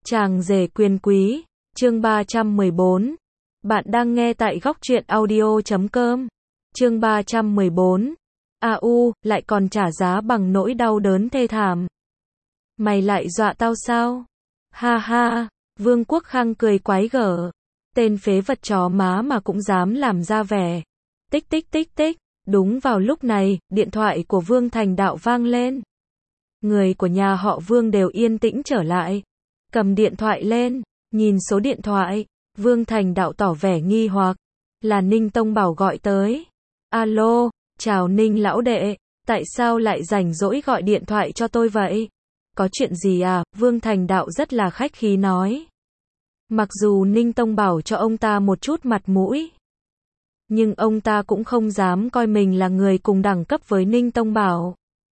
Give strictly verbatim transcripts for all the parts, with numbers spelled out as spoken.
Chàng rể quyền quý, chương ba trăm mười bốn. Bạn đang nghe tại góc truyện audio chấm com. Chương ba trăm mười bốn. A u, lại còn trả giá bằng nỗi đau đớn thê thảm. Mày lại dọa tao sao? Ha ha, Vương Quốc Khang cười quái gở. Tên phế vật chó má mà cũng dám làm ra vẻ. Tích tích tích tích, đúng vào lúc này, điện thoại của Vương Thành Đạo vang lên. Người của nhà họ Vương đều yên tĩnh trở lại. Cầm điện thoại lên, nhìn số điện thoại, Vương Thành Đạo tỏ vẻ nghi hoặc. Là Ninh Tông Bảo gọi tới. Alo, chào Ninh lão đệ, tại sao lại rảnh rỗi gọi điện thoại cho tôi vậy? Có chuyện gì à? Vương Thành Đạo rất là khách khí nói. Mặc dù Ninh Tông Bảo cho ông ta một chút mặt mũi, nhưng ông ta cũng không dám coi mình là người cùng đẳng cấp với Ninh Tông Bảo.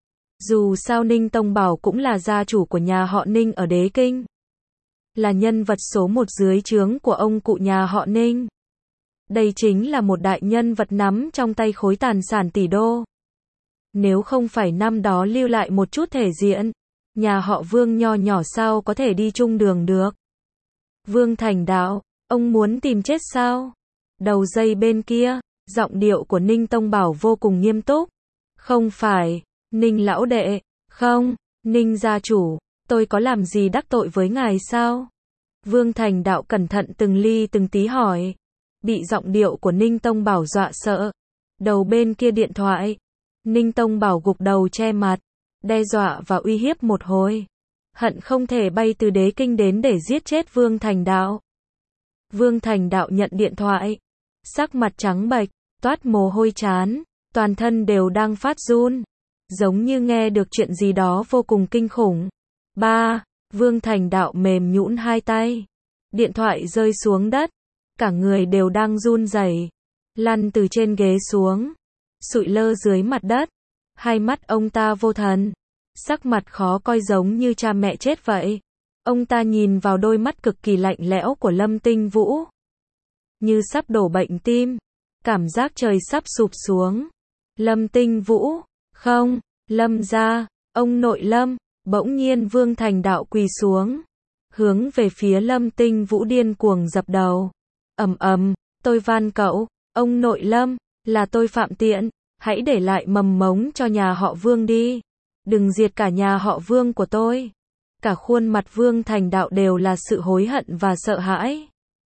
Dù sao Ninh Tông Bảo cũng là gia chủ của nhà họ Ninh ở Đế Kinh. Là nhân vật số một dưới trướng của ông cụ nhà họ Ninh. Đây chính là một đại nhân vật nắm trong tay khối tài sản tỷ đô. Nếu không phải năm đó lưu lại một chút thể diện, nhà họ Vương nho nhỏ sao có thể đi chung đường được. Vương Thành Đạo, ông muốn tìm chết sao? Đầu dây bên kia, giọng điệu của Ninh Tông Bảo vô cùng nghiêm túc. Không phải, Ninh lão đệ, không, Ninh gia chủ, tôi có làm gì đắc tội với ngài sao? Vương Thành Đạo cẩn thận từng ly từng tí hỏi. Bị giọng điệu của Ninh Tông Bảo dọa sợ. Đầu bên kia điện thoại, Ninh Tông Bảo gục đầu che mặt, đe dọa và uy hiếp một hồi. Hận không thể bay từ Đế Kinh đến để giết chết Vương Thành Đạo. Vương Thành Đạo nhận điện thoại, sắc mặt trắng bệch, toát mồ hôi chán, toàn thân đều đang phát run, giống như nghe được chuyện gì đó vô cùng kinh khủng. Ba, Vương Thành Đạo mềm nhũn hai tay, điện thoại rơi xuống đất, cả người đều đang run rẩy, lăn từ trên ghế xuống, sụi lơ dưới mặt đất, hai mắt ông ta vô thần, sắc mặt khó coi giống như cha mẹ chết vậy. Ông ta nhìn vào đôi mắt cực kỳ lạnh lẽo của Lâm Tinh Vũ, như sắp đổ bệnh tim, cảm giác trời sắp sụp xuống. Lâm Tinh Vũ, không, Lâm gia, ông nội Lâm. Bỗng nhiên Vương Thành Đạo quỳ xuống, hướng về phía Lâm Tinh Vũ điên cuồng dập đầu. Ầm ầm, tôi van cậu, ông nội Lâm, là tôi phạm tiện, hãy để lại mầm mống cho nhà họ Vương đi. Đừng diệt cả nhà họ Vương của tôi. Cả khuôn mặt Vương Thành Đạo đều là sự hối hận và sợ hãi.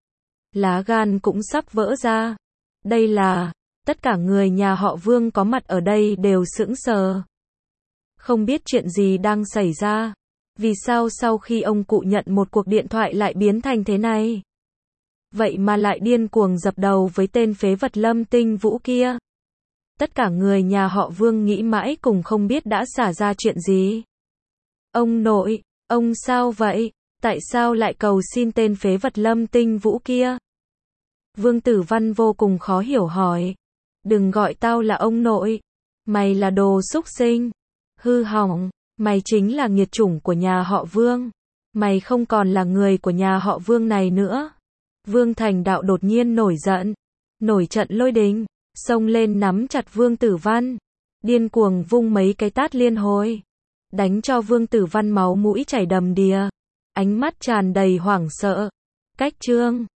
Lá gan cũng sắp vỡ ra. Đây là, tất cả người nhà họ Vương có mặt ở đây đều sững sờ. Không biết chuyện gì đang xảy ra. Vì sao sau khi ông cụ nhận một cuộc điện thoại lại biến thành thế này? Vậy mà lại điên cuồng dập đầu với tên phế vật Lâm Tinh Vũ kia. Tất cả người nhà họ Vương nghĩ mãi cùng không biết đã xảy ra chuyện gì. Ông nội, ông sao vậy? Tại sao lại cầu xin tên phế vật Lâm Tinh Vũ kia? Vương Tử Văn vô cùng khó hiểu hỏi. Đừng gọi tao là ông nội. Mày là đồ xúc sinh. Hư hỏng, mày chính là nghiệt chủng của nhà họ Vương. Mày không còn là người của nhà họ Vương này nữa. Vương Thành Đạo đột nhiên nổi giận, nổi trận lôi đình, xông lên nắm chặt Vương Tử Văn, điên cuồng vung mấy cái tát liên hồi, đánh cho Vương Tử Văn máu mũi chảy đầm đìa, ánh mắt tràn đầy hoảng sợ. Cách chương